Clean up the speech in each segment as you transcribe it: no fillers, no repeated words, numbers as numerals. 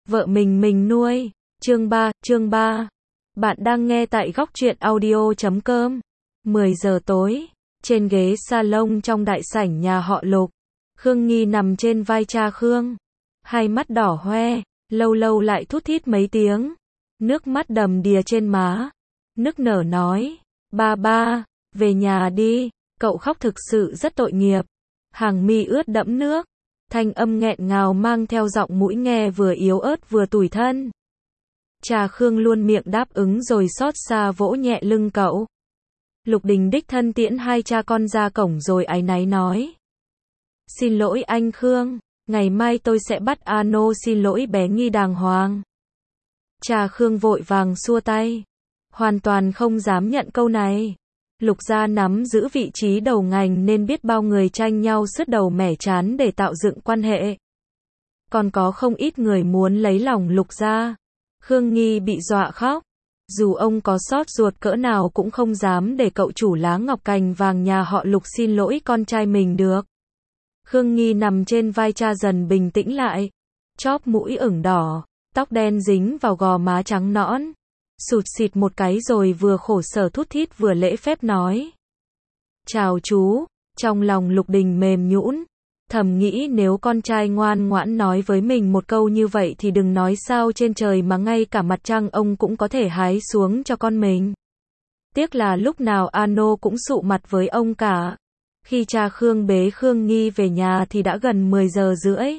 vợ mình nuôi. Chương 3. Bạn đang nghe tại góc truyện audio.com. 10 giờ tối, trên ghế salon trong đại sảnh nhà họ Lục, Khương Nghi nằm trên vai cha Khương, hai mắt đỏ hoe, lâu lâu lại thút thít mấy tiếng, nước mắt đầm đìa trên má, nức nở nói, ba, về nhà đi, cậu khóc thực sự rất tội nghiệp. Hàng mi ướt đẫm nước, thanh âm nghẹn ngào mang theo giọng mũi nghe vừa yếu ớt vừa tủi thân. Cha Khương luôn miệng đáp ứng rồi xót xa vỗ nhẹ lưng cậu. Lục Đình đích thân tiễn hai cha con ra cổng rồi áy náy nói. Xin lỗi anh Khương, ngày mai tôi sẽ bắt Ano xin lỗi bé Nghi đàng hoàng. Cha Khương vội vàng xua tay. Hoàn toàn không dám nhận câu này. Lục gia nắm giữ vị trí đầu ngành nên biết bao người tranh nhau sứt đầu mẻ trán để tạo dựng quan hệ. Còn có không ít người muốn lấy lòng Lục gia. Khương Nghi bị dọa khóc. Dù ông có xót ruột cỡ nào cũng không dám để cậu chủ lá ngọc cành vàng nhà họ Lục xin lỗi con trai mình được. Khương Nghi nằm trên vai cha dần bình tĩnh lại. Chóp mũi ửng đỏ, tóc đen dính vào gò má trắng nõn. Sụt xịt một cái rồi vừa khổ sở thút thít vừa lễ phép nói. Chào chú, trong lòng Lục Đình mềm nhũn, thầm nghĩ nếu con trai ngoan ngoãn nói với mình một câu như vậy thì đừng nói sao trên trời mà ngay cả mặt trăng ông cũng có thể hái xuống cho con mình. Tiếc là lúc nào Ano cũng sụ mặt với ông cả. Khi cha Khương bế Khương Nghi về nhà thì đã gần 10 giờ rưỡi.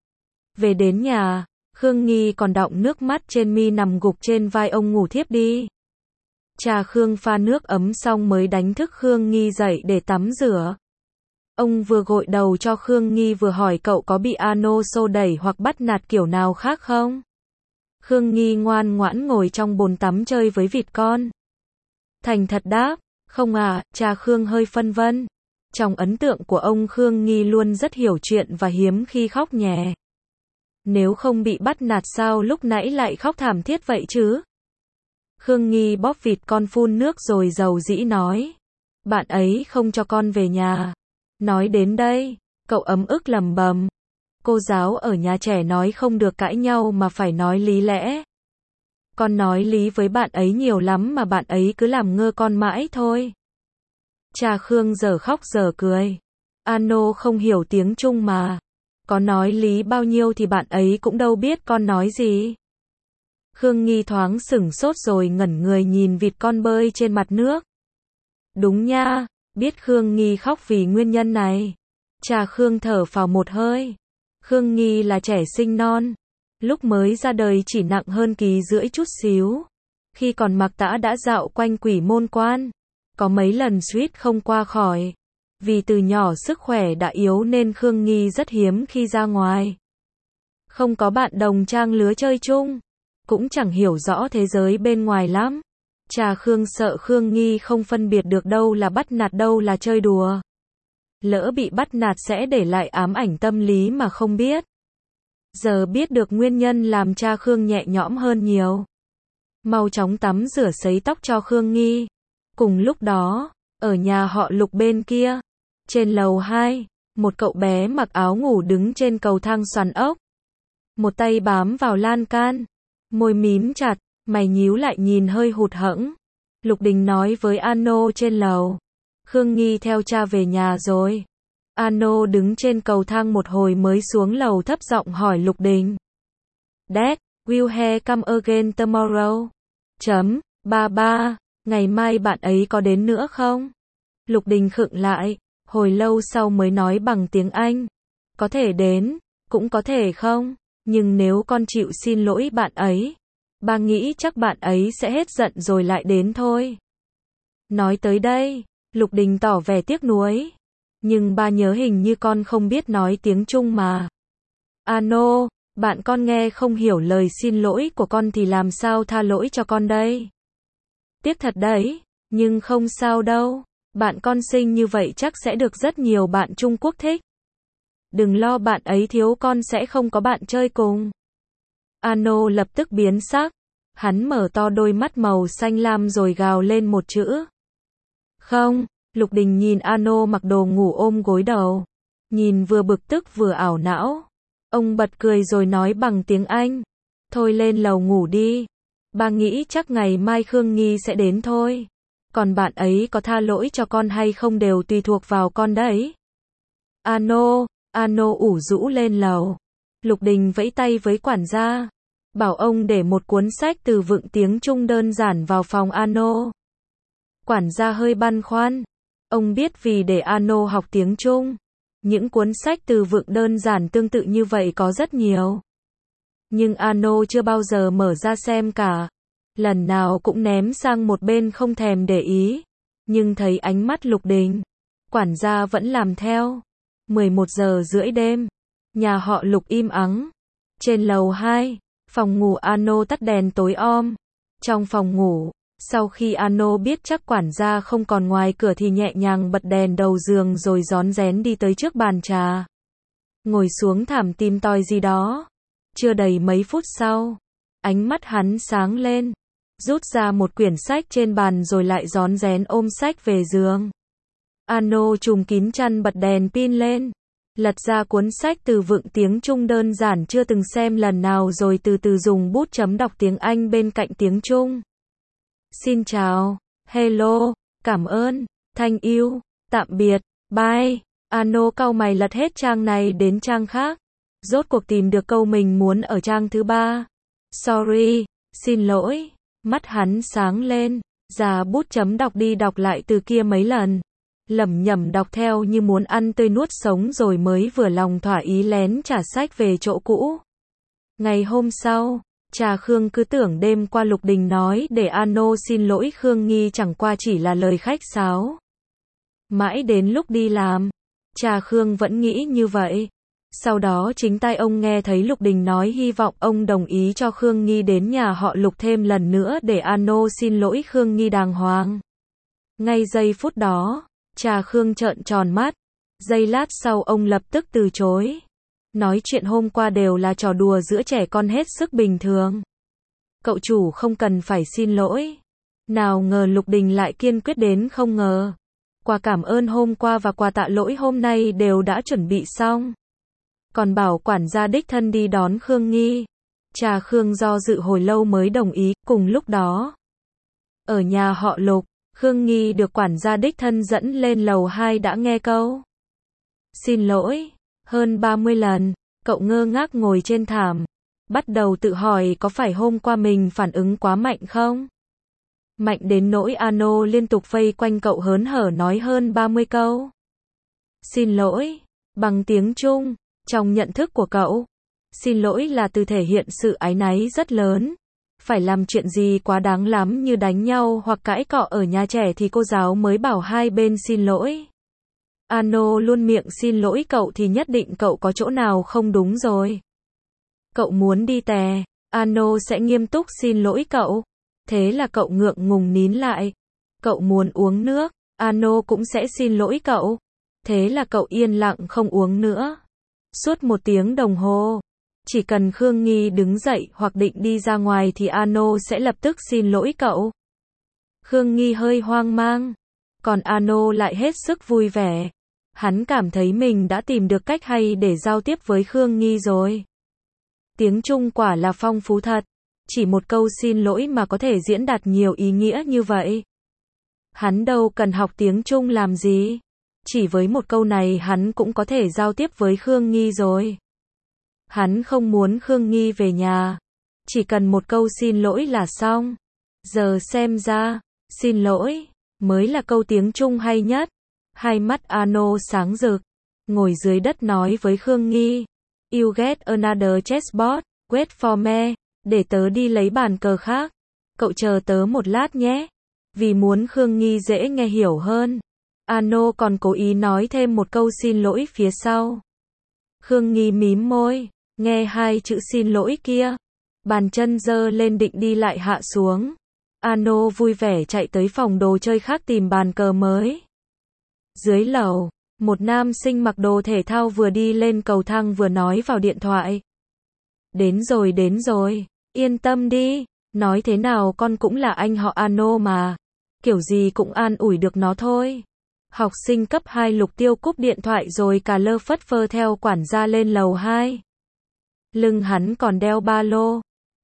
Về đến nhà, Khương Nghi còn đọng nước mắt trên mi nằm gục trên vai ông ngủ thiếp đi. Cha Khương pha nước ấm xong mới đánh thức Khương Nghi dậy để tắm rửa. Ông vừa gội đầu cho Khương Nghi vừa hỏi cậu có bị Ano xô đẩy hoặc bắt nạt kiểu nào khác không? Khương Nghi ngoan ngoãn ngồi trong bồn tắm chơi với vịt con. Thành thật đáp, không à, cha Khương hơi phân vân. Trong ấn tượng của ông Khương Nghi luôn rất hiểu chuyện và hiếm khi khóc nhè. Nếu không bị bắt nạt sao lúc nãy lại khóc thảm thiết vậy chứ? Khương Nghi bóp vịt con phun nước rồi dầu dĩ nói. Bạn ấy không cho con về nhà. Nói đến đây, cậu ấm ức lẩm bẩm. Cô giáo ở nhà trẻ nói không được cãi nhau mà phải nói lý lẽ. Con nói lý với bạn ấy nhiều lắm mà bạn ấy cứ làm ngơ con mãi thôi. Cha Khương giờ khóc giờ cười. Ano không hiểu tiếng Trung mà. Có nói lý bao nhiêu thì bạn ấy cũng đâu biết con nói gì. Khương Nghi thoáng sửng sốt rồi ngẩn người nhìn vịt con bơi trên mặt nước. Đúng nha, biết Khương Nghi khóc vì nguyên nhân này. Cha Khương thở phào một hơi. Khương Nghi là trẻ sinh non. Lúc mới ra đời chỉ nặng hơn ký rưỡi chút xíu. Khi còn mặc tã đã dạo quanh Quỷ Môn Quan. Có mấy lần suýt không qua khỏi. Vì từ nhỏ sức khỏe đã yếu nên Khương Nghi rất hiếm khi ra ngoài. Không có bạn đồng trang lứa chơi chung. Cũng chẳng hiểu rõ thế giới bên ngoài lắm. Cha Khương sợ Khương Nghi không phân biệt được đâu là bắt nạt đâu là chơi đùa. Lỡ bị bắt nạt sẽ để lại ám ảnh tâm lý mà không biết. Giờ biết được nguyên nhân làm cha Khương nhẹ nhõm hơn nhiều. Mau chóng tắm rửa sấy tóc cho Khương Nghi. Cùng lúc đó, ở nhà họ Lục bên kia, trên lầu 2, một cậu bé mặc áo ngủ đứng trên cầu thang xoắn ốc. Một tay bám vào lan can, môi mím chặt, mày nhíu lại nhìn hơi hụt hẫng. Lục Đình nói với Ano trên lầu. Khương Nghi theo cha về nhà rồi. Ano đứng trên cầu thang một hồi mới xuống lầu thấp giọng hỏi Lục Đình. Dad, will he come again tomorrow? Ba, ngày mai bạn ấy có đến nữa không? Lục Đình khựng lại, hồi lâu sau mới nói bằng tiếng Anh. Có thể đến, cũng có thể không, nhưng nếu con chịu xin lỗi bạn ấy, ba nghĩ chắc bạn ấy sẽ hết giận rồi lại đến thôi. Nói tới đây, Lục Đình tỏ vẻ tiếc nuối. Nhưng ba nhớ hình như con không biết nói tiếng Trung mà. Ano, bạn con nghe không hiểu lời xin lỗi của con thì làm sao tha lỗi cho con đây? Tiếc thật đấy, nhưng không sao đâu. Bạn con xinh như vậy chắc sẽ được rất nhiều bạn Trung Quốc thích. Đừng lo bạn ấy thiếu con sẽ không có bạn chơi cùng. Ano lập tức biến sắc. Hắn mở to đôi mắt màu xanh lam rồi gào lên một chữ. Không, Lục Đình nhìn Ano mặc đồ ngủ ôm gối đầu. Nhìn vừa bực tức vừa ảo não. Ông bật cười rồi nói bằng tiếng Anh. Thôi lên lầu ngủ đi. Ba nghĩ chắc ngày mai Khương Nghi sẽ đến thôi. Còn bạn ấy có tha lỗi cho con hay không đều tùy thuộc vào con đấy. Ano ủ rũ lên lầu. Lục Đình vẫy tay với quản gia. Bảo ông để một cuốn sách từ vựng tiếng Trung đơn giản vào phòng Ano. Quản gia hơi băn khoăn. Ông biết vì để Ano học tiếng Trung. Những cuốn sách từ vựng đơn giản tương tự như vậy có rất nhiều. Nhưng Ano chưa bao giờ mở ra xem cả. Lần nào cũng ném sang một bên không thèm để ý. Nhưng thấy ánh mắt Lục Đình, quản gia vẫn làm theo. 11 giờ rưỡi đêm. Nhà họ Lục im ắng. Trên lầu 2, phòng ngủ Ano tắt đèn tối om. Trong phòng ngủ, sau khi Ano biết chắc quản gia không còn ngoài cửa thì nhẹ nhàng bật đèn đầu giường rồi rón rén đi tới trước bàn trà. Ngồi xuống thảm tìm tòi gì đó. Chưa đầy mấy phút sau, ánh mắt hắn sáng lên. Rút ra một quyển sách trên bàn rồi lại rón rén ôm sách về giường. Ano trùm kín chăn bật đèn pin lên. Lật ra cuốn sách từ vựng tiếng Trung đơn giản chưa từng xem lần nào rồi từ từ dùng bút chấm đọc tiếng Anh bên cạnh tiếng Trung. Xin chào, hello, cảm ơn, thank you, tạm biệt, bye. Ano cau mày lật hết trang này đến trang khác. Rốt cuộc tìm được câu mình muốn ở trang thứ 3. Sorry, xin lỗi. Mắt hắn sáng lên, già bút chấm đọc đi đọc lại từ kia mấy lần. Lẩm nhẩm đọc theo như muốn ăn tươi nuốt sống rồi mới vừa lòng thỏa ý lén trả sách về chỗ cũ. Ngày hôm sau, Trà Khương cứ tưởng đêm qua Lục Đình nói để Ano xin lỗi Khương Nghi chẳng qua chỉ là lời khách sáo. Mãi đến lúc đi làm, Trà Khương vẫn nghĩ như vậy. Sau đó chính tai ông nghe thấy Lục Đình nói hy vọng ông đồng ý cho Khương Nghi đến nhà họ Lục thêm lần nữa để Ano xin lỗi Khương Nghi đàng hoàng. Ngay giây phút đó, Trà Khương trợn tròn mắt. Giây lát sau ông lập tức từ chối. Nói chuyện hôm qua đều là trò đùa giữa trẻ con hết sức bình thường. Cậu chủ không cần phải xin lỗi. Nào ngờ Lục Đình lại kiên quyết đến không ngờ. Quà cảm ơn hôm qua và quà tạ lỗi hôm nay đều đã chuẩn bị xong. Còn bảo quản gia đích thân đi đón Khương Nghi. Trà Khương do dự hồi lâu mới đồng ý. Cùng lúc đó, ở nhà họ Lục, Khương Nghi được quản gia đích thân dẫn lên lầu 2 đã nghe câu xin lỗi hơn 30 lần. Cậu ngơ ngác ngồi trên thảm, bắt đầu tự hỏi có phải hôm qua mình phản ứng quá mạnh không? Mạnh đến nỗi Ano liên tục vây quanh cậu hớn hở nói hơn 30 câu xin lỗi bằng tiếng Trung. Trong nhận thức của cậu, xin lỗi là từ thể hiện sự áy náy rất lớn. Phải làm chuyện gì quá đáng lắm như đánh nhau hoặc cãi cọ ở nhà trẻ thì cô giáo mới bảo hai bên xin lỗi. Ano luôn miệng xin lỗi cậu thì nhất định cậu có chỗ nào không đúng rồi. Cậu muốn đi tè, Ano sẽ nghiêm túc xin lỗi cậu. Thế là cậu ngượng ngùng nín lại. Cậu muốn uống nước, Ano cũng sẽ xin lỗi cậu. Thế là cậu yên lặng không uống nữa. Suốt 1 tiếng đồng hồ, chỉ cần Khương Nghi đứng dậy hoặc định đi ra ngoài thì Ano sẽ lập tức xin lỗi cậu. Khương Nghi hơi hoang mang, còn Ano lại hết sức vui vẻ. Hắn cảm thấy mình đã tìm được cách hay để giao tiếp với Khương Nghi rồi. Tiếng Trung quả là phong phú thật, chỉ một câu xin lỗi mà có thể diễn đạt nhiều ý nghĩa như vậy. Hắn đâu cần học tiếng Trung làm gì. Chỉ với một câu này hắn cũng có thể giao tiếp với Khương Nghi rồi. Hắn không muốn Khương Nghi về nhà. Chỉ cần một câu xin lỗi là xong. Giờ xem ra, xin lỗi, mới là câu tiếng Trung hay nhất. Hai mắt Ano sáng rực. Ngồi dưới đất nói với Khương Nghi. You get another chessboard, wait for me. Để tớ đi lấy bàn cờ khác. Cậu chờ tớ một lát nhé. Vì muốn Khương Nghi dễ nghe hiểu hơn, Ano còn cố ý nói thêm một câu xin lỗi phía sau. Khương Nghi mím môi, nghe hai chữ xin lỗi kia. Bàn chân giơ lên định đi lại hạ xuống. Ano vui vẻ chạy tới phòng đồ chơi khác tìm bàn cờ mới. Dưới lầu, một nam sinh mặc đồ thể thao vừa đi lên cầu thang vừa nói vào điện thoại. Đến rồi, yên tâm đi, nói thế nào con cũng là anh họ Ano mà. Kiểu gì cũng an ủi được nó thôi. Học sinh cấp 2 Lục Tiêu cúp điện thoại rồi cà lơ phất phơ theo quản gia lên lầu 2. Lưng hắn còn đeo ba lô.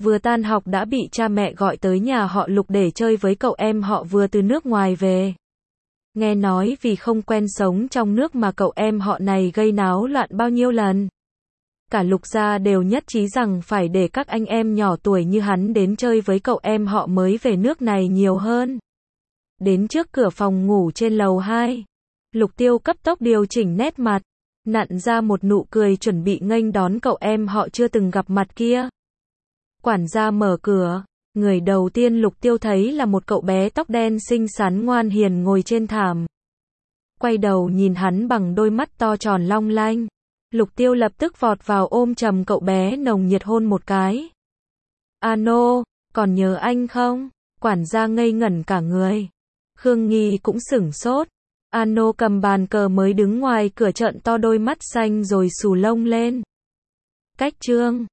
Vừa tan học đã bị cha mẹ gọi tới nhà họ Lục để chơi với cậu em họ vừa từ nước ngoài về. Nghe nói vì không quen sống trong nước mà cậu em họ này gây náo loạn bao nhiêu lần. Cả Lục gia đều nhất trí rằng phải để các anh em nhỏ tuổi như hắn đến chơi với cậu em họ mới về nước này nhiều hơn. Đến trước cửa phòng ngủ trên lầu 2, Lục Tiêu cấp tốc điều chỉnh nét mặt, nặn ra một nụ cười chuẩn bị nghênh đón cậu em họ chưa từng gặp mặt kia. Quản gia mở cửa, người đầu tiên Lục Tiêu thấy là một cậu bé tóc đen xinh xắn ngoan hiền ngồi trên thảm. Quay đầu nhìn hắn bằng đôi mắt to tròn long lanh. Lục Tiêu lập tức vọt vào ôm chầm cậu bé nồng nhiệt hôn một cái. Ano, còn nhớ anh không? Quản gia ngây ngẩn cả người. Khương Nghi cũng sửng sốt. Ano cầm bàn cờ mới đứng ngoài cửa trợn to đôi mắt xanh rồi xù lông lên. Cách Trương,